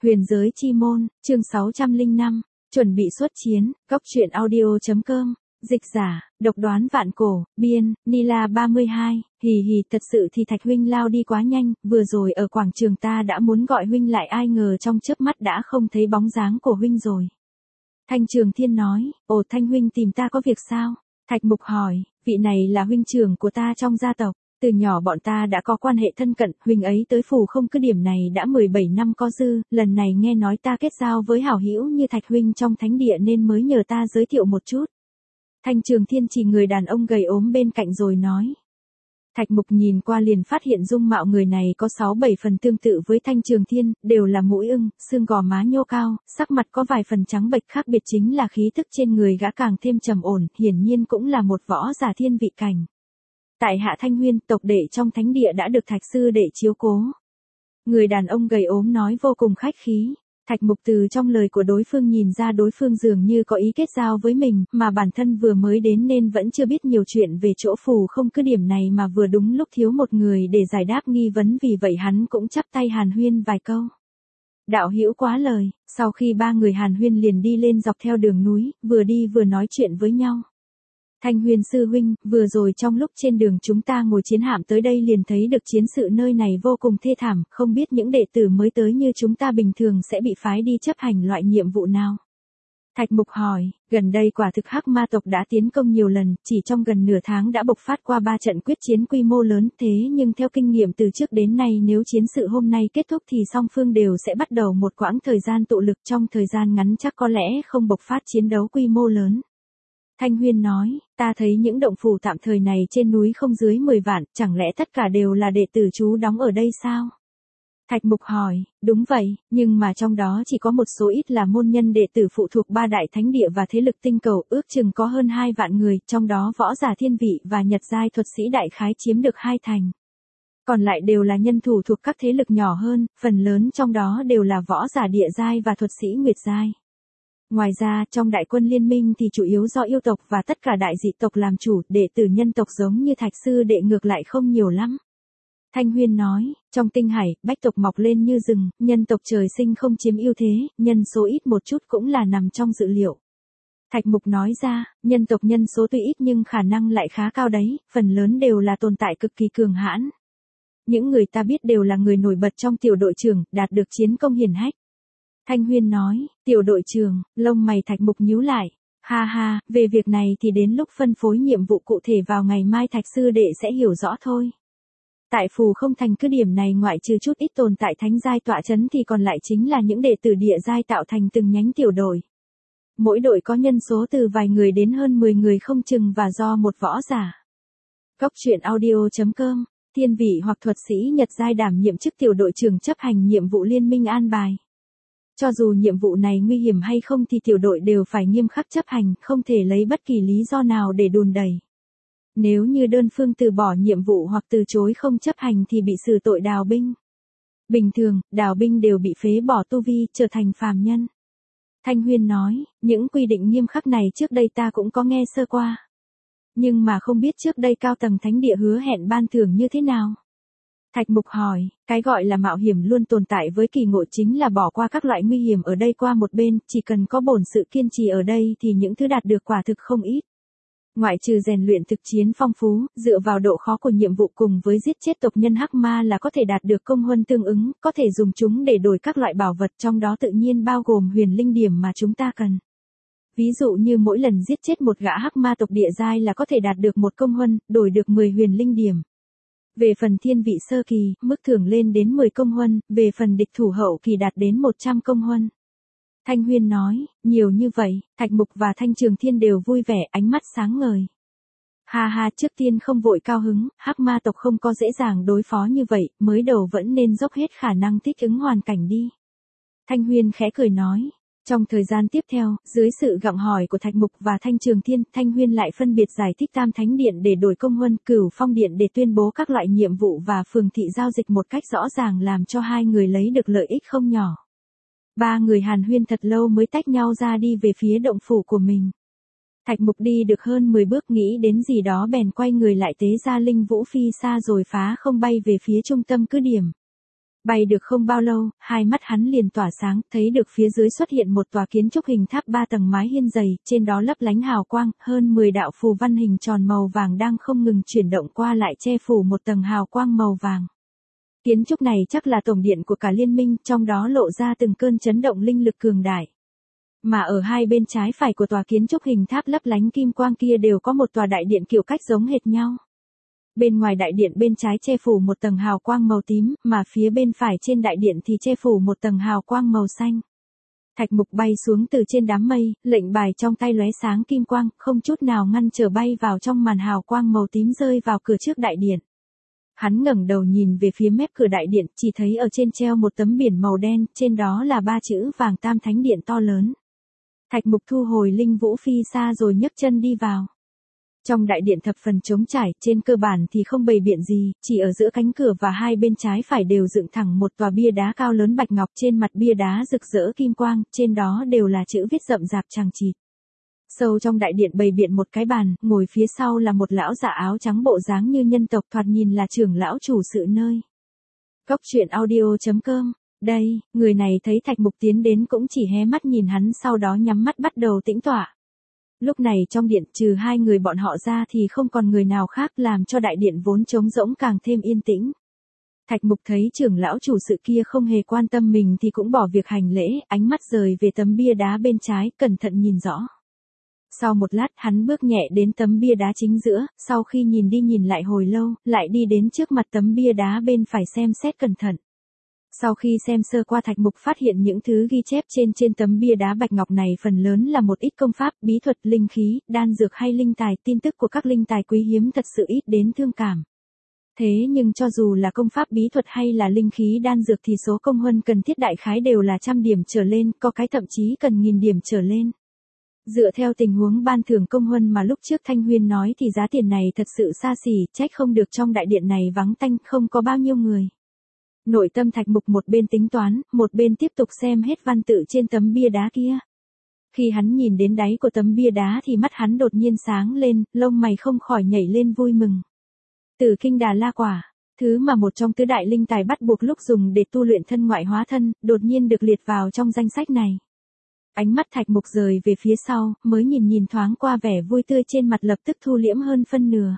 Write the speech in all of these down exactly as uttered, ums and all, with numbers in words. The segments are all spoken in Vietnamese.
Huyền giới chi môn, chương sáu trăm lẻ năm, chuẩn bị xuất chiến, góc truyện audio.com, dịch giả, độc đoán vạn cổ, biên, Nila ba mươi hai, hì hì thật sự thì Thạch huynh lao đi quá nhanh, vừa rồi ở quảng trường ta đã muốn gọi huynh lại ai ngờ trong chớp mắt đã không thấy bóng dáng của huynh rồi. Thanh Trường Thiên nói, ồ Thanh huynh tìm ta có việc sao? Thạch Mục hỏi, vị này là huynh trưởng của ta trong gia tộc. Từ nhỏ bọn ta đã có quan hệ thân cận, huynh ấy tới Phù Không cứ điểm này đã mười bảy năm có dư, lần này nghe nói ta kết giao với hảo hữu như Thạch huynh trong thánh địa nên mới nhờ ta giới thiệu một chút. Thanh Trường Thiên chỉ người đàn ông gầy ốm bên cạnh rồi nói. Thạch Mục nhìn qua liền phát hiện dung mạo người này có sáu bảy phần tương tự với Thanh Trường Thiên, đều là mũi ưng, xương gò má nhô cao, sắc mặt có vài phần trắng bệch, khác biệt chính là khí tức trên người gã càng thêm trầm ổn, hiển nhiên cũng là một võ giả thiên vị cảnh. Tại hạ Thanh Huyên, tộc đệ trong thánh địa đã được Thạch sư đệ chiếu cố. Người đàn ông gầy ốm nói vô cùng khách khí. Thạch Mục từ trong lời của đối phương nhìn ra đối phương dường như có ý kết giao với mình, mà bản thân vừa mới đến nên vẫn chưa biết nhiều chuyện về chỗ Phù Không cứ điểm này mà vừa đúng lúc thiếu một người để giải đáp nghi vấn, vì vậy hắn cũng chắp tay hàn huyên vài câu. Đạo hữu quá lời, sau khi ba người hàn huyên liền đi lên dọc theo đường núi, vừa đi vừa nói chuyện với nhau. Thanh Huyên sư huynh, vừa rồi trong lúc trên đường chúng ta ngồi chiến hạm tới đây liền thấy được chiến sự nơi này vô cùng thê thảm, không biết những đệ tử mới tới như chúng ta bình thường sẽ bị phái đi chấp hành loại nhiệm vụ nào? Thạch Mục hỏi, gần đây quả thực Hắc Ma tộc đã tiến công nhiều lần, chỉ trong gần nửa tháng đã bộc phát qua ba trận quyết chiến quy mô lớn, thế nhưng theo kinh nghiệm từ trước đến nay nếu chiến sự hôm nay kết thúc thì song phương đều sẽ bắt đầu một quãng thời gian tụ lực, trong thời gian ngắn chắc có lẽ không bộc phát chiến đấu quy mô lớn. Thanh Huyên nói, ta thấy những động phủ tạm thời này trên núi không dưới mười vạn, chẳng lẽ tất cả đều là đệ tử trú đóng ở đây sao? Thạch Mục hỏi, đúng vậy, nhưng mà trong đó chỉ có một số ít là môn nhân đệ tử phụ thuộc ba đại thánh địa và thế lực tinh cầu, ước chừng có hơn hai vạn người, trong đó võ giả thiên vị và nhật giai thuật sĩ đại khái chiếm được hai thành. Còn lại đều là nhân thủ thuộc các thế lực nhỏ hơn, phần lớn trong đó đều là võ giả địa giai và thuật sĩ nguyệt giai. Ngoài ra, trong đại quân liên minh thì chủ yếu do yêu tộc và tất cả đại dị tộc làm chủ, đệ tử nhân tộc giống như Thạch sư đệ ngược lại không nhiều lắm. Thanh Huyên nói, trong tinh hải, bách tộc mọc lên như rừng, nhân tộc trời sinh không chiếm ưu thế, nhân số ít một chút cũng là nằm trong dự liệu. Thạch Mục nói ra, nhân tộc nhân số tuy ít nhưng khả năng lại khá cao đấy, phần lớn đều là tồn tại cực kỳ cường hãn. Những người ta biết đều là người nổi bật trong tiểu đội trưởng, đạt được chiến công hiển hách. Thanh Huyên nói, tiểu đội trưởng, lông mày Thạch Mục nhíu lại. Ha ha, về việc này thì đến lúc phân phối nhiệm vụ cụ thể vào ngày mai Thạch sư đệ sẽ hiểu rõ thôi. Tại Phù Không thành cứ điểm này ngoại trừ chút ít tồn tại thánh giai tọa chấn thì còn lại chính là những đệ tử địa giai tạo thành từng nhánh tiểu đội. Mỗi đội có nhân số từ vài người đến hơn mười người không chừng và do một võ giả. Góc truyện audio.com, thiên vị hoặc thuật sĩ nhật giai đảm nhiệm chức tiểu đội trưởng chấp hành nhiệm vụ liên minh an bài. Cho dù nhiệm vụ này nguy hiểm hay không thì tiểu đội đều phải nghiêm khắc chấp hành, không thể lấy bất kỳ lý do nào để đùn đẩy. Nếu như đơn phương từ bỏ nhiệm vụ hoặc từ chối không chấp hành thì bị xử tội đào binh. Bình thường, đào binh đều bị phế bỏ tu vi, trở thành phàm nhân. Thanh Huyên nói, những quy định nghiêm khắc này trước đây ta cũng có nghe sơ qua. Nhưng mà không biết trước đây cao tầng thánh địa hứa hẹn ban thưởng như thế nào. Thạch Mục hỏi, cái gọi là mạo hiểm luôn tồn tại với kỳ ngộ chính là bỏ qua các loại nguy hiểm ở đây qua một bên, chỉ cần có bổn sự kiên trì ở đây thì những thứ đạt được quả thực không ít. Ngoại trừ rèn luyện thực chiến phong phú, dựa vào độ khó của nhiệm vụ cùng với giết chết tộc nhân Hắc Ma là có thể đạt được công huân tương ứng, có thể dùng chúng để đổi các loại bảo vật, trong đó tự nhiên bao gồm huyền linh điểm mà chúng ta cần. Ví dụ như mỗi lần giết chết một gã Hắc Ma tộc địa giai là có thể đạt được một công huân, đổi được mười huyền linh điểm. Về phần thiên vị sơ kỳ, mức thưởng lên đến mười công huân, về phần địch thủ hậu kỳ đạt đến một trăm công huân. Thanh Huyên nói, nhiều như vậy, Thạch Mục và Thanh Trường Thiên đều vui vẻ, ánh mắt sáng ngời. Ha ha, trước tiên không vội cao hứng, Hắc Ma tộc không có dễ dàng đối phó như vậy, mới đầu vẫn nên dốc hết khả năng thích ứng hoàn cảnh đi. Thanh Huyên khẽ cười nói. Trong thời gian tiếp theo, dưới sự gặng hỏi của Thạch Mục và Thanh Trường Thiên, Thanh Huyên lại phân biệt giải thích Tam Thánh Điện để đổi công huân, Cửu Phong Điện để tuyên bố các loại nhiệm vụ và Phường Thị giao dịch một cách rõ ràng làm cho hai người lấy được lợi ích không nhỏ. Ba người hàn huyên thật lâu mới tách nhau ra đi về phía động phủ của mình. Thạch Mục đi được hơn mười bước nghĩ đến gì đó bèn quay người lại tế ra linh vũ phi xa rồi phá không bay về phía trung tâm cứ điểm. Bay được không bao lâu, hai mắt hắn liền tỏa sáng, thấy được phía dưới xuất hiện một tòa kiến trúc hình tháp ba tầng mái hiên dày, trên đó lấp lánh hào quang, hơn mười đạo phù văn hình tròn màu vàng đang không ngừng chuyển động qua lại che phủ một tầng hào quang màu vàng. Kiến trúc này chắc là tổng điện của cả liên minh, trong đó lộ ra từng cơn chấn động linh lực cường đại. Mà ở hai bên trái phải của tòa kiến trúc hình tháp lấp lánh kim quang kia đều có một tòa đại điện kiểu cách giống hệt nhau. Bên ngoài đại điện bên trái che phủ một tầng hào quang màu tím, mà phía bên phải trên đại điện thì che phủ một tầng hào quang màu xanh. Thạch Mục bay xuống từ trên đám mây, lệnh bài trong tay lóe sáng kim quang, không chút nào ngăn trở bay vào trong màn hào quang màu tím rơi vào cửa trước đại điện. Hắn ngẩng đầu nhìn về phía mép cửa đại điện, chỉ thấy ở trên treo một tấm biển màu đen, trên đó là ba chữ vàng Tam Thánh Điện to lớn. Thạch Mục thu hồi linh vũ phi xa rồi nhấc chân đi vào. Trong đại điện thập phần trống trải, trên cơ bản thì không bày biện gì, chỉ ở giữa cánh cửa và hai bên trái phải đều dựng thẳng một tòa bia đá cao lớn bạch ngọc, trên mặt bia đá rực rỡ kim quang, trên đó đều là chữ viết rậm rạp chằng chịt. Sâu trong đại điện bày biện một cái bàn, ngồi phía sau là một lão già áo trắng bộ dáng như nhân tộc, thoạt nhìn là trưởng lão chủ sự nơi. Cốc truyện audio chấm com. Đây, người này thấy Thạch Mục tiến đến cũng chỉ hé mắt nhìn hắn, sau đó nhắm mắt bắt đầu tĩnh tọa. Lúc này trong điện trừ hai người bọn họ ra thì không còn người nào khác, làm cho đại điện vốn trống rỗng càng thêm yên tĩnh. Thạch Mục thấy trưởng lão chủ sự kia không hề quan tâm mình thì cũng bỏ việc hành lễ, ánh mắt rời về tấm bia đá bên trái, cẩn thận nhìn rõ. Sau một lát hắn bước nhẹ đến tấm bia đá chính giữa, sau khi nhìn đi nhìn lại hồi lâu, lại đi đến trước mặt tấm bia đá bên phải xem xét cẩn thận. Sau khi xem sơ qua, Thạch Mục phát hiện những thứ ghi chép trên trên tấm bia đá bạch ngọc này phần lớn là một ít công pháp, bí thuật, linh khí, đan dược hay linh tài, tin tức của các linh tài quý hiếm thật sự ít đến thương cảm. Thế nhưng cho dù là công pháp bí thuật hay là linh khí đan dược thì số công huân cần thiết đại khái đều là trăm điểm trở lên, có cái thậm chí cần nghìn điểm trở lên. Dựa theo tình huống ban thưởng công huân mà lúc trước Thanh Huyên nói thì giá tiền này thật sự xa xỉ, trách không được trong đại điện này vắng tanh, không có bao nhiêu người. Nội tâm Thạch Mục một bên tính toán, một bên tiếp tục xem hết văn tự trên tấm bia đá kia. Khi hắn nhìn đến đáy của tấm bia đá thì mắt hắn đột nhiên sáng lên, lông mày không khỏi nhảy lên vui mừng. Tử Kinh Đà La Quả, thứ mà một trong tứ đại linh tài bắt buộc lúc dùng để tu luyện thân ngoại hóa thân, đột nhiên được liệt vào trong danh sách này. Ánh mắt Thạch Mục rời về phía sau, mới nhìn nhìn thoáng qua, vẻ vui tươi trên mặt lập tức thu liễm hơn phân nửa.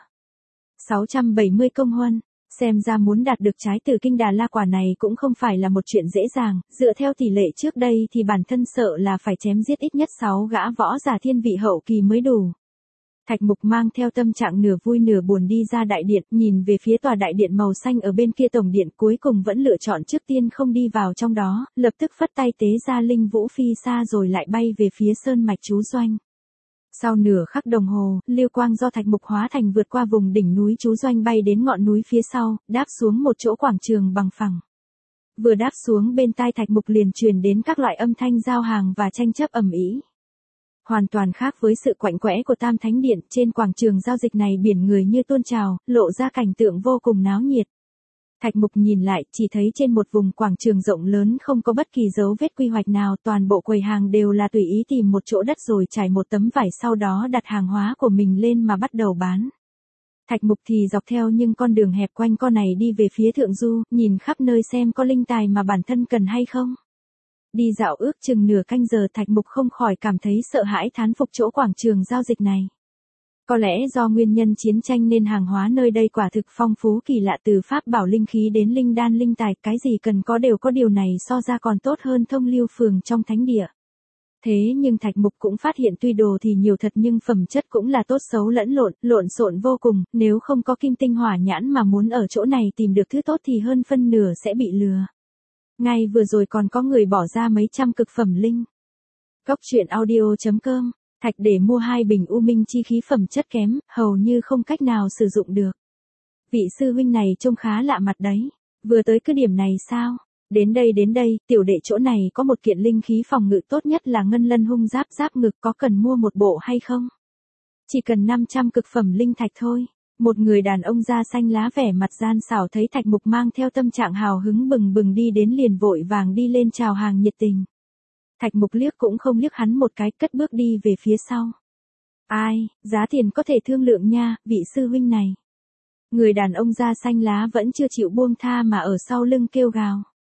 sáu trăm bảy mươi công huân. Xem ra muốn đạt được trái Tử Kinh Đà La Quả này cũng không phải là một chuyện dễ dàng, dựa theo tỷ lệ trước đây thì bản thân sợ là phải chém giết ít nhất sáu gã võ giả thiên vị hậu kỳ mới đủ. Thạch Mục mang theo tâm trạng nửa vui nửa buồn đi ra đại điện, nhìn về phía tòa đại điện màu xanh ở bên kia tổng điện, cuối cùng vẫn lựa chọn trước tiên không đi vào trong đó, lập tức phất tay tế ra linh vũ phi xa rồi lại bay về phía sơn mạch chú doanh. Sau nửa khắc đồng hồ, lưu quang do Thạch Mục hóa thành vượt qua vùng đỉnh núi chú doanh bay đến ngọn núi phía sau, đáp xuống một chỗ quảng trường bằng phẳng. Vừa đáp xuống, bên tai Thạch Mục liền truyền đến các loại âm thanh giao hàng và tranh chấp ầm ĩ. Hoàn toàn khác với sự quạnh quẽ của Tam Thánh Điện, trên quảng trường giao dịch này biển người như tuôn trào, lộ ra cảnh tượng vô cùng náo nhiệt. Thạch Mục nhìn lại, chỉ thấy trên một vùng quảng trường rộng lớn không có bất kỳ dấu vết quy hoạch nào, toàn bộ quầy hàng đều là tùy ý tìm một chỗ đất rồi trải một tấm vải, sau đó đặt hàng hóa của mình lên mà bắt đầu bán. Thạch Mục thì dọc theo những con đường hẹp quanh co này đi về phía thượng du, nhìn khắp nơi xem có linh tài mà bản thân cần hay không. Đi dạo ước chừng nửa canh giờ, Thạch Mục không khỏi cảm thấy sợ hãi thán phục chỗ quảng trường giao dịch này. Có lẽ do nguyên nhân chiến tranh nên hàng hóa nơi đây quả thực phong phú kỳ lạ, từ pháp bảo linh khí đến linh đan linh tài, cái gì cần có đều có, điều này so ra còn tốt hơn thông lưu phường trong thánh địa. Thế nhưng Thạch Mục cũng phát hiện tuy đồ thì nhiều thật nhưng phẩm chất cũng là tốt xấu lẫn lộn, lộn xộn vô cùng, nếu không có kim tinh hỏa nhãn mà muốn ở chỗ này tìm được thứ tốt thì hơn phân nửa sẽ bị lừa. Ngay vừa rồi còn có người bỏ ra mấy trăm cực phẩm linh. Cốc truyện audio chấm com. Thạch để mua hai bình u minh chi khí phẩm chất kém, hầu như không cách nào sử dụng được. Vị sư huynh này trông khá lạ mặt đấy. Vừa tới cứ điểm này sao? Đến đây đến đây, tiểu đệ chỗ này có một kiện linh khí phòng ngự tốt nhất là ngân lân hung giáp giáp ngực, có cần mua một bộ hay không? Chỉ cần năm trăm cực phẩm linh thạch thôi. Một người đàn ông da xanh lá vẻ mặt gian xảo thấy Thạch Mục mang theo tâm trạng hào hứng bừng bừng đi đến liền vội vàng đi lên chào hàng nhiệt tình. Thạch Mục liếc cũng không liếc hắn một cái, cất bước đi về phía sau. Ai, giá tiền có thể thương lượng nha, vị sư huynh này. Người đàn ông da xanh lá vẫn chưa chịu buông tha mà ở sau lưng kêu gào.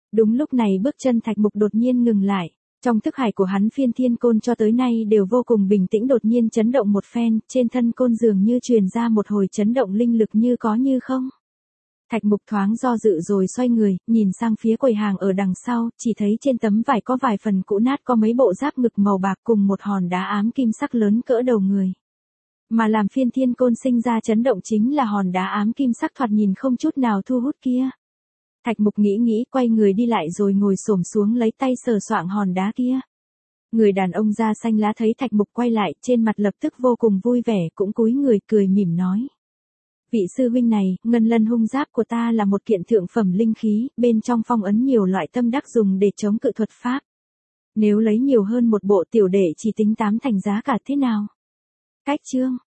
Đúng lúc này bước chân Thạch Mục đột nhiên ngừng lại. Trong thức hải của hắn phiên thiên côn cho tới nay đều vô cùng bình tĩnh đột nhiên chấn động một phen, trên thân côn dường như truyền ra một hồi chấn động linh lực như có như không. Thạch Mục thoáng do dự rồi xoay người, nhìn sang phía quầy hàng ở đằng sau, chỉ thấy trên tấm vải có vài phần cũ nát có mấy bộ giáp ngực màu bạc cùng một hòn đá ám kim sắc lớn cỡ đầu người. Mà làm phiên thiên côn sinh ra chấn động chính là hòn đá ám kim sắc thoạt nhìn không chút nào thu hút kia. Thạch Mục nghĩ nghĩ quay người đi lại rồi ngồi xổm xuống lấy tay sờ soạng hòn đá kia. Người đàn ông da xanh lá thấy Thạch Mục quay lại trên mặt lập tức vô cùng vui vẻ cũng cúi người cười mỉm nói. Vị sư huynh này, ngân lân hung giáp của ta là một kiện thượng phẩm linh khí, bên trong phong ấn nhiều loại tâm đắc dùng để chống cự thuật pháp. Nếu lấy nhiều hơn một bộ tiểu đệ chỉ tính tám thành giá cả thế nào? Cách chương